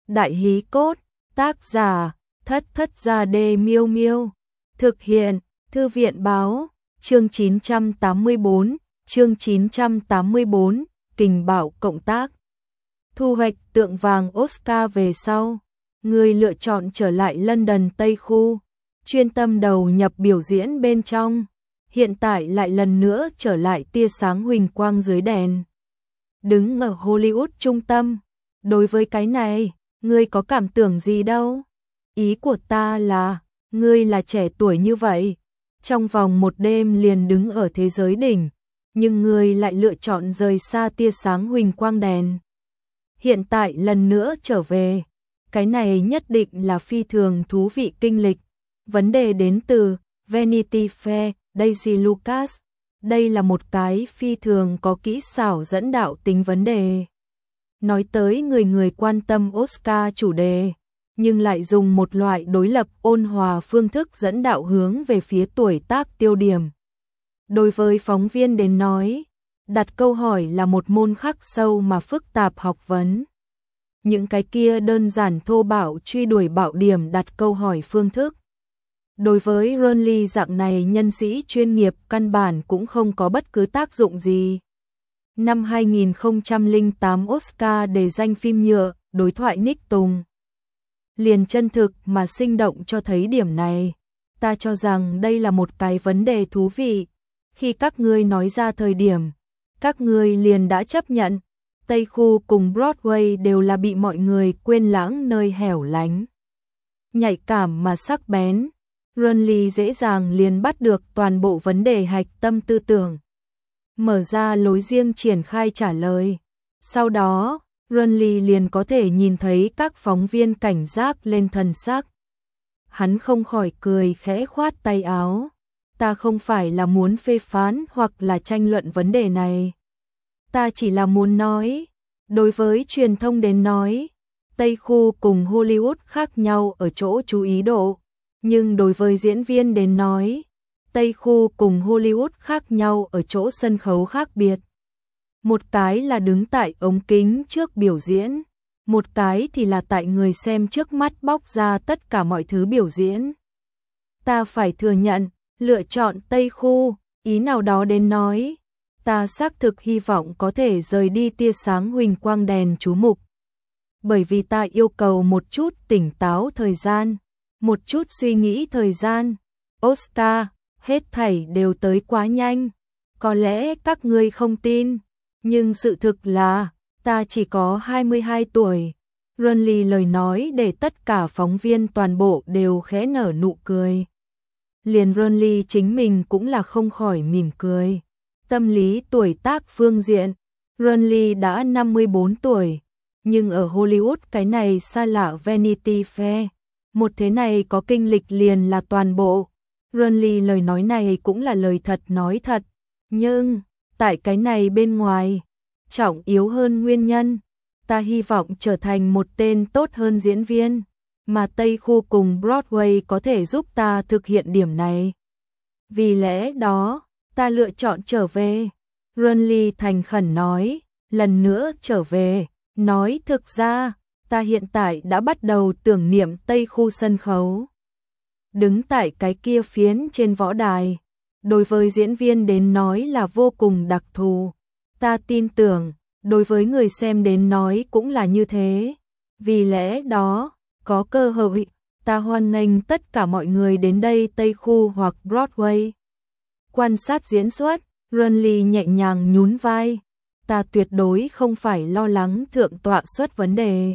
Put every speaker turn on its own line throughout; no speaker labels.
Đại hí cốt, tác giả, Thất Thất Gia Đê Miêu Miêu. Thực hiện, Thư viện báo, chương 984, chương 984, Kình Bảo cộng tác. Thu hoạch tượng vàng Oscar về sau, người lựa chọn trở lại London Tây Khu, chuyên tâm đầu nhập biểu diễn bên trong, hiện tại lại lần nữa trở lại tia sáng huỳnh quang dưới đèn. Đứng ở Hollywood trung tâm, đối với cái này, ngươi có cảm tưởng gì đâu? Ý của ta là, ngươi là trẻ tuổi như vậy, trong vòng một đêm liền đứng ở thế giới đỉnh, nhưng ngươi lại lựa chọn rời xa tia sáng huỳnh quang đèn. Hiện tại lần nữa trở về, cái này nhất định là phi thường thú vị kinh lịch. Vấn đề đến từ Vanity Fair, Daisy Lucas. Đây là một cái phi thường có kỹ xảo dẫn đạo tính vấn đề. Nói tới người quan tâm Oscar chủ đề, nhưng lại dùng một loại đối lập ôn hòa phương thức dẫn đạo hướng về phía tuổi tác tiêu điểm. Đối với phóng viên đến nói, đặt câu hỏi là một môn khắc sâu mà phức tạp học vấn. Những cái kia đơn giản thô bạo truy đuổi bạo điểm đặt câu hỏi phương thức. Đối với Ronly dạng này nhân sĩ chuyên nghiệp căn bản cũng không có bất cứ tác dụng gì. Năm 2008 Oscar đề danh phim nhựa, đối thoại Nick Tùng. Liền chân thực mà sinh động cho thấy điểm này. Ta cho rằng đây là một cái vấn đề thú vị. Khi các ngươi nói ra thời điểm, các ngươi liền đã chấp nhận. Tây Khu cùng Broadway đều là bị mọi người quên lãng nơi hẻo lánh. Nhạy cảm mà sắc bén. Ronly dễ dàng liền bắt được toàn bộ vấn đề hạch tâm tư tưởng. Mở ra lối riêng triển khai trả lời. Sau đó, Ronly liền có thể nhìn thấy các phóng viên cảnh giác lên thần sắc. Hắn không khỏi cười khẽ khoát tay áo. Ta không phải là muốn phê phán hoặc là tranh luận vấn đề này. Ta chỉ là muốn nói, đối với truyền thông đến nói, Tây Khu cùng Hollywood khác nhau ở chỗ chú ý độ. Nhưng đối với diễn viên đến nói, Tây Khu cùng Hollywood khác nhau ở chỗ sân khấu khác biệt. Một cái là đứng tại ống kính trước biểu diễn, một cái thì là tại người xem trước mắt bóc ra tất cả mọi thứ biểu diễn. Ta phải thừa nhận, lựa chọn Tây Khu, ý nào đó đến nói, ta xác thực hy vọng có thể rời đi tia sáng huỳnh quang đèn chú mục. Bởi vì ta yêu cầu một chút tỉnh táo thời gian, một chút suy nghĩ thời gian. Oscar, hết thảy đều tới quá nhanh. Có lẽ các ngươi không tin, nhưng sự thực là, ta chỉ có 22 tuổi. Ronly lời nói để tất cả phóng viên toàn bộ đều khẽ nở nụ cười. Liền Ronly chính mình cũng là không khỏi mỉm cười. Tâm lý tuổi tác phương diện, Ronly đã 54 tuổi, nhưng ở Hollywood cái này xa lạ Vanity Fair. Một thế này có kinh lịch liền là toàn bộ. Ronly lời nói này cũng là lời thật nói thật. Nhưng, tại cái này bên ngoài, trọng yếu hơn nguyên nhân, ta hy vọng trở thành một tên tốt hơn diễn viên, mà Tây Khu cùng Broadway có thể giúp ta thực hiện điểm này. Vì lẽ đó, ta lựa chọn trở về. Ronly thành khẩn nói, lần nữa trở về, nói thực ra, ta hiện tại đã bắt đầu tưởng niệm Tây Khu sân khấu. Đứng tại cái kia phiến trên võ đài, đối với diễn viên đến nói là vô cùng đặc thù. Ta tin tưởng, đối với người xem đến nói cũng là như thế. Vì lẽ đó, có cơ hội, ta hoan nghênh tất cả mọi người đến đây Tây Khu hoặc Broadway. Quan sát diễn xuất, Ronly nhẹ nhàng nhún vai. Ta tuyệt đối không phải lo lắng thượng tọa xuất vấn đề,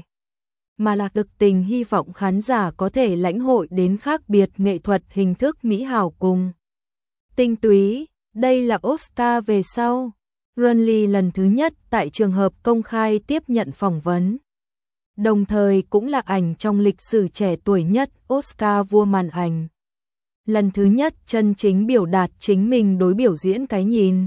mà là thực tình hy vọng khán giả có thể lãnh hội đến khác biệt nghệ thuật hình thức mỹ hảo cùng tinh túy. Đây là Oscar về sau. Ronly lần thứ nhất tại trường hợp công khai tiếp nhận phỏng vấn. Đồng thời cũng là ảnh trong lịch sử trẻ tuổi nhất Oscar vua màn ảnh. Lần thứ nhất chân chính biểu đạt chính mình đối biểu diễn cái nhìn.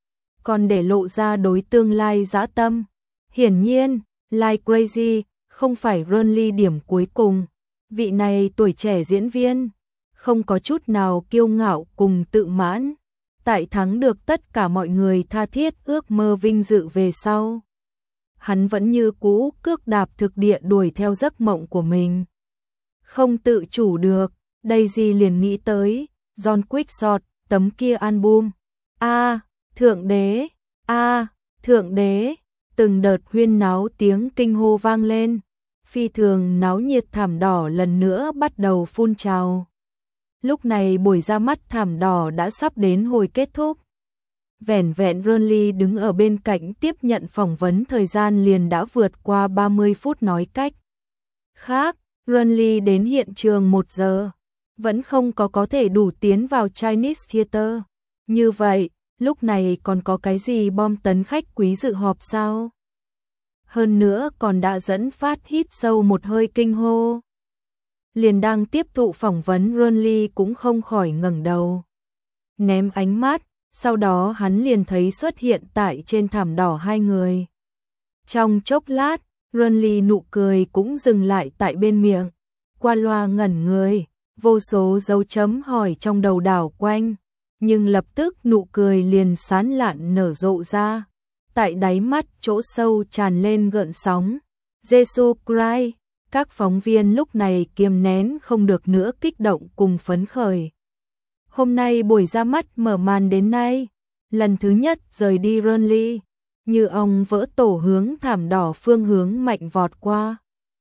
Còn để lộ ra đối tương lai dã tâm. Hiển nhiên, Like Crazy không phải Ronly điểm cuối cùng. Vị này tuổi trẻ diễn viên, không có chút nào kiêu ngạo cùng tự mãn. Tại thắng được tất cả mọi người tha thiết ước mơ vinh dự về sau. hắn vẫn như cũ cước đạp thực địa đuổi theo giấc mộng của mình. Không tự chủ được, Daisy liền nghĩ tới John Quickshot, tấm kia album. Thượng đế, thượng đế, từng đợt huyên náo tiếng kinh hô vang lên, phi thường náo nhiệt thảm đỏ lần nữa bắt đầu phun trào. Lúc này buổi ra mắt thảm đỏ đã sắp đến hồi kết thúc. Vẻn vẹn Ronly đứng ở bên cạnh tiếp nhận phỏng vấn thời gian liền đã vượt qua 30 phút nói cách khác, Ronly đến hiện trường 1 giờ, vẫn không có thể đủ tiến vào Chinese Theater. Như vậy, lúc này còn có cái gì bom tấn khách quý dự họp sao? Hơn nữa còn đã dẫn phát hít sâu một hơi kinh hô. Liền đang tiếp thụ phỏng vấn Ronly cũng không khỏi ngẩng đầu, ném ánh mắt, sau đó hắn liền thấy xuất hiện tại trên thảm đỏ 2 người. Trong chốc lát, Ronly nụ cười cũng dừng lại tại bên miệng, qua loa ngẩn người, vô số dấu chấm hỏi trong đầu đảo quanh, nhưng lập tức nụ cười liền sán lạn nở rộ ra, tại đáy mắt chỗ sâu tràn lên gợn sóng. Jesus Christ, các phóng viên lúc này kiềm nén không được nữa kích động cùng phấn khởi. Hôm nay buổi ra mắt mở màn đến nay, lần thứ nhất rời đi Ronly, như ong vỡ tổ hướng thảm đỏ phương hướng mạnh vọt qua.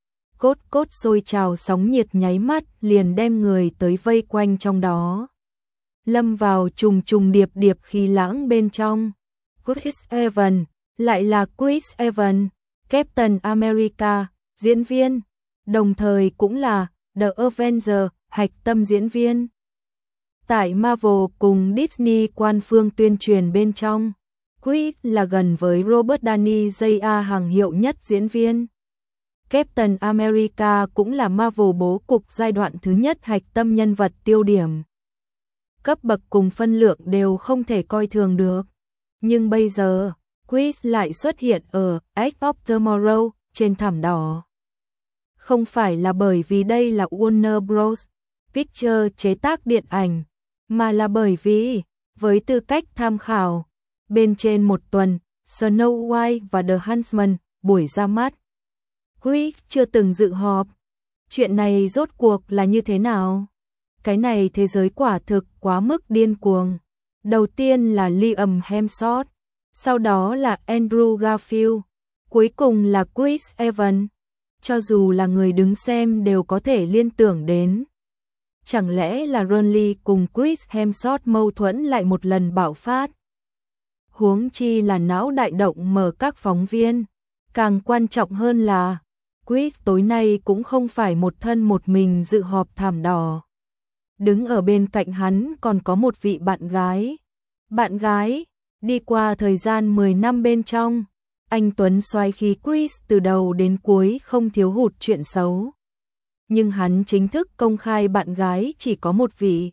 Cốt sôi trào sóng nhiệt nháy mắt liền đem người tới vây quanh trong đó. Lâm vào trùng điệp khí lãng bên trong. Chris Evans, lại là Chris Evans, Captain America, diễn viên, đồng thời cũng là The Avengers, hạch tâm diễn viên. Tại Marvel cùng Disney quan phương tuyên truyền bên trong, Chris là gần với Robert Downey Jr. hàng hiệu nhất diễn viên. Captain America cũng là Marvel bố cục giai đoạn thứ nhất hạch tâm nhân vật tiêu điểm. Cấp bậc cùng phân lượng đều không thể coi thường được. Nhưng bây giờ, Chris lại xuất hiện ở Edge of Tomorrow trên thảm đỏ. Không phải là bởi vì đây là Warner Bros. Pictures chế tác điện ảnh, mà là bởi vì, với tư cách tham khảo, bên trên một tuần, Snow White và The Huntsman, buổi ra mắt, Chris chưa từng dự họp. Chuyện này rốt cuộc là như thế nào? Cái này thế giới quả thực quá mức điên cuồng. Đầu tiên là Liam Hemsworth, sau đó là Andrew Garfield, cuối cùng là Chris Evans. Cho dù là người đứng xem đều có thể liên tưởng đến. Chẳng lẽ là Ronly cùng Chris Hemsworth mâu thuẫn lại một lần bạo phát? Huống chi là não đại động mở các phóng viên. Càng quan trọng hơn là, Chris tối nay cũng không phải một thân một mình dự họp thảm đỏ. Đứng ở bên cạnh hắn còn có một vị bạn gái. Bạn gái, đi qua thời gian 10 năm bên trong, anh Tuấn xoay khi Chris từ đầu đến cuối không thiếu hụt chuyện xấu. Nhưng hắn chính thức công khai bạn gái chỉ có một vị.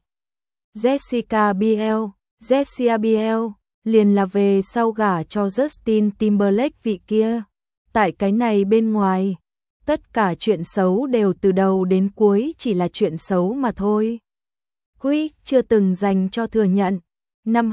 Jessica Biel, liền là về sau gả cho Justin Timberlake vị kia. Tại cái này bên ngoài, tất cả chuyện xấu đều từ đầu đến cuối chỉ là chuyện xấu mà thôi. Chris chưa từng dành cho thừa nhận. Năm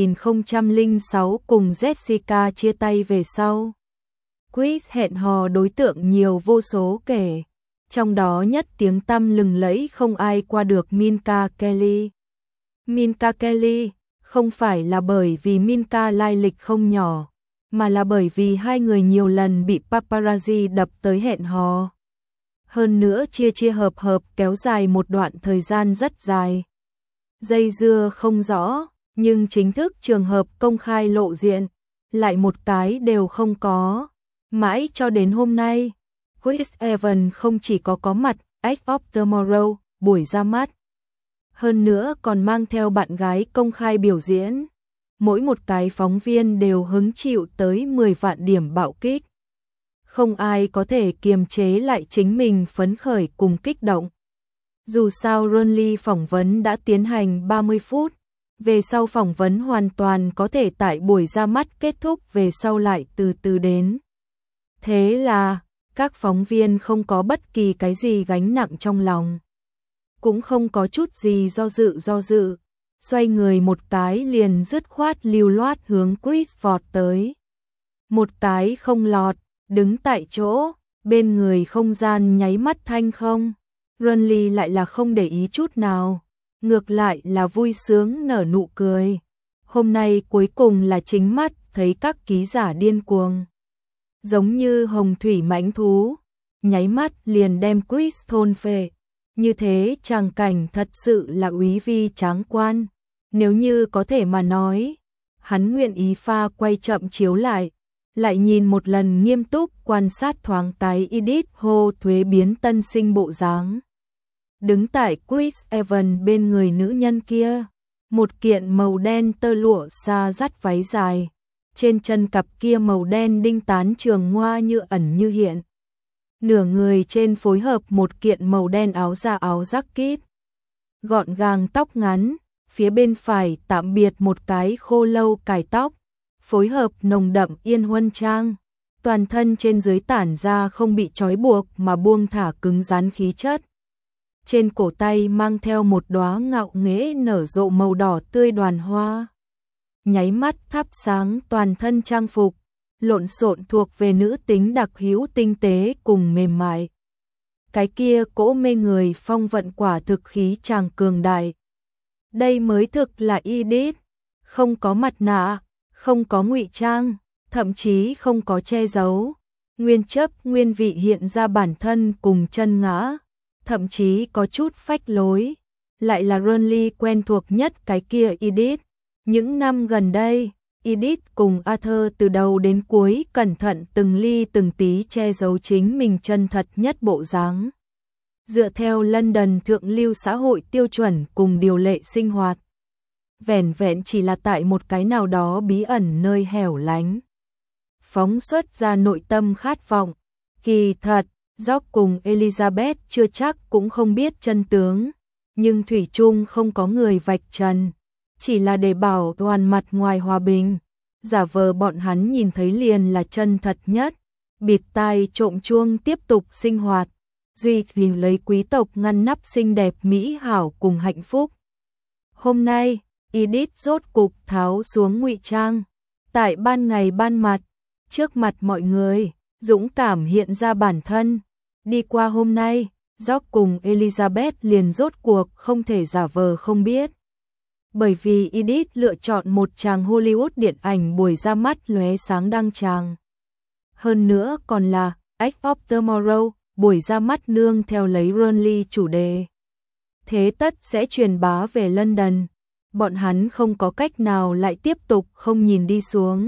2006 cùng Jessica chia tay về sau, Chris hẹn hò đối tượng nhiều vô số kể, trong đó nhất tiếng tăm lừng lẫy không ai qua được Minka Kelly. Minka Kelly không phải là bởi vì Minka lai lịch không nhỏ, mà là bởi vì hai người nhiều lần bị paparazzi đập tới hẹn hò. Hơn nữa chia hợp kéo dài một đoạn thời gian rất dài. Dây dưa không rõ, nhưng chính thức trường hợp công khai lộ diện, lại một cái đều không có. Mãi cho đến hôm nay, Chris Evans không chỉ có mặt Edge of Tomorrow, buổi ra mắt. Hơn nữa còn mang theo bạn gái công khai biểu diễn. Mỗi một cái phóng viên đều hứng chịu tới 10 vạn điểm bạo kích. Không ai có thể kiềm chế lại chính mình phấn khởi cùng kích động. Dù sao Ronly phỏng vấn đã tiến hành 30 phút, về sau phỏng vấn hoàn toàn có thể tại buổi ra mắt kết thúc về sau lại từ từ đến. Thế là, các phóng viên không có bất kỳ cái gì gánh nặng trong lòng. Cũng không có chút gì do dự, xoay người một cái liền dứt khoát lưu loát hướng Chris vọt tới. Một cái không lọt, đứng tại chỗ, bên người không gian nháy mắt thanh không. Renly lại là không để ý chút nào, ngược lại là vui sướng nở nụ cười. Hôm nay cuối cùng là chính mắt thấy các ký giả điên cuồng. Giống như hồng thủy mãnh thú, nháy mắt liền đem Chris thôn phệ. Như thế tràng cảnh thật sự là úy vi tráng quan. Nếu như có thể mà nói, hắn nguyện ý pha quay chậm chiếu lại nhìn một lần nghiêm túc quan sát thoáng cái Edith hô thuế biến tân sinh bộ dáng. Đứng tại Chris Evans bên người nữ nhân kia, một kiện màu đen tơ lụa xa dắt váy dài, trên chân cặp kia màu đen đinh tán trường ngoa như ẩn như hiện. Nửa người trên phối hợp một kiện màu đen áo da áo jacket, gọn gàng tóc ngắn, phía bên phải tạm biệt một cái khô lâu cài tóc, phối hợp nồng đậm yên huân trang, toàn thân trên dưới tản ra không bị trói buộc mà buông thả cứng rắn khí chất. Trên cổ tay mang theo một đóa ngạo nghễ nở rộ màu đỏ tươi đoàn hoa. Nháy mắt thắp sáng toàn thân trang phục, lộn xộn thuộc về nữ tính đặc hữu tinh tế cùng mềm mại. Cái kia cỗ mê người phong vận quả thực khí chàng cường đại. Đây mới thực là Edith, không có mặt nạ, không có ngụy trang, thậm chí không có che giấu. Nguyên chấp nguyên vị hiện ra bản thân cùng chân ngã, thậm chí có chút phách lối. Lại là Renly quen thuộc nhất cái kia Edith. Những năm gần đây, Edith cùng Arthur từ đầu đến cuối cẩn thận từng ly từng tí che giấu chính mình chân thật nhất bộ dáng. Dựa theo London thượng lưu xã hội tiêu chuẩn cùng điều lệ sinh hoạt. Vẻn vẹn chỉ là tại một cái nào đó bí ẩn nơi hẻo lánh. Phóng xuất ra nội tâm khát vọng. Kỳ thật, George cùng Elizabeth chưa chắc cũng không biết chân tướng. Nhưng thủy chung không có người vạch trần. Chỉ là để bảo toàn mặt ngoài hòa bình. Giả vờ bọn hắn nhìn thấy liền là chân thật nhất. Bịt tai trộm chuông tiếp tục sinh hoạt. Duy trì lấy quý tộc ngăn nắp xinh đẹp mỹ hảo cùng hạnh phúc. Hôm nay, Edith rốt cục tháo xuống ngụy trang. Tại ban ngày ban mặt, trước mặt mọi người, dũng cảm hiện ra bản thân. Đi qua hôm nay, George cùng Elizabeth liền rốt cuộc không thể giả vờ không biết. Bởi vì Edith lựa chọn một tràng Hollywood điện ảnh buổi ra mắt lóe sáng đăng tràng. Hơn nữa còn là Edge of Tomorrow, buổi ra mắt nương theo lấy Renly chủ đề. Thế tất sẽ truyền bá về London. Bọn hắn không có cách nào lại tiếp tục không nhìn đi xuống.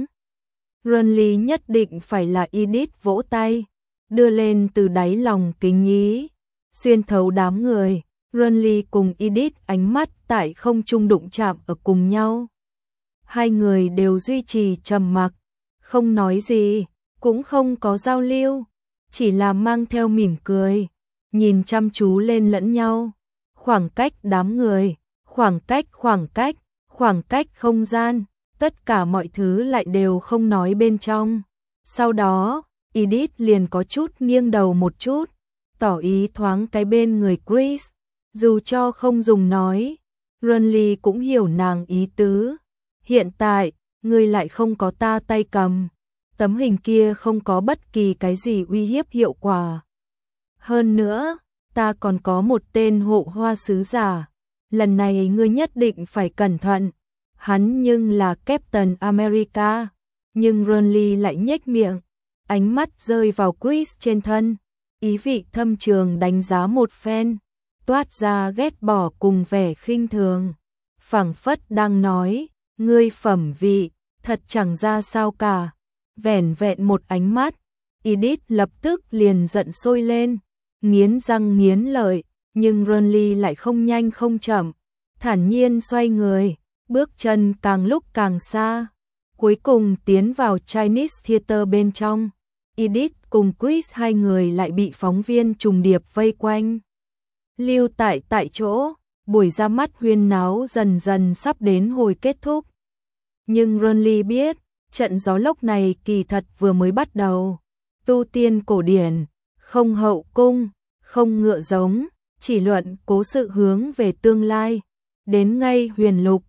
Renly nhất định phải là Edith vỗ tay, đưa lên từ đáy lòng kính ý. Xuyên thấu đám người, Renly cùng Edith ánh mắt tại không trung đụng chạm ở cùng nhau. Hai người đều duy trì trầm mặc, không nói gì, cũng không có giao lưu, chỉ là mang theo mỉm cười, nhìn chăm chú lên lẫn nhau. Khoảng cách đám người, khoảng cách không gian, tất cả mọi thứ lại đều không nói bên trong. Sau đó, Edith liền có chút nghiêng đầu một chút, tỏ ý thoáng cái bên người Chris, dù cho không dùng nói, Renly cũng hiểu nàng ý tứ. Hiện tại, ngươi lại không có ta tay cầm, tấm hình kia không có bất kỳ cái gì uy hiếp hiệu quả. Hơn nữa, ta còn có một tên hộ hoa sứ giả, lần này ngươi nhất định phải cẩn thận. Hắn nhưng là Captain America, nhưng Renly lại nhếch miệng, ánh mắt rơi vào Chris trên thân, ý vị thâm trường đánh giá một phen, toát ra ghét bỏ cùng vẻ khinh thường, phảng phất đang nói, ngươi phẩm vị, thật chẳng ra sao cả. Vẻn vẹn một ánh mắt, Edith lập tức liền giận sôi lên, nghiến răng nghiến lợi, nhưng Renly lại không nhanh không chậm, thản nhiên xoay người, bước chân càng lúc càng xa, cuối cùng tiến vào Chinese Theater bên trong. Edith cùng Chris hai người lại bị phóng viên trùng điệp vây quanh. Lưu tại chỗ, buổi ra mắt huyên náo dần dần sắp đến hồi kết thúc. Nhưng Renly biết, trận gió lốc này kỳ thật vừa mới bắt đầu. Tu tiên cổ điển, không hậu cung, không ngựa giống, chỉ luận cố sự hướng về tương lai. Đến ngay huyền lục,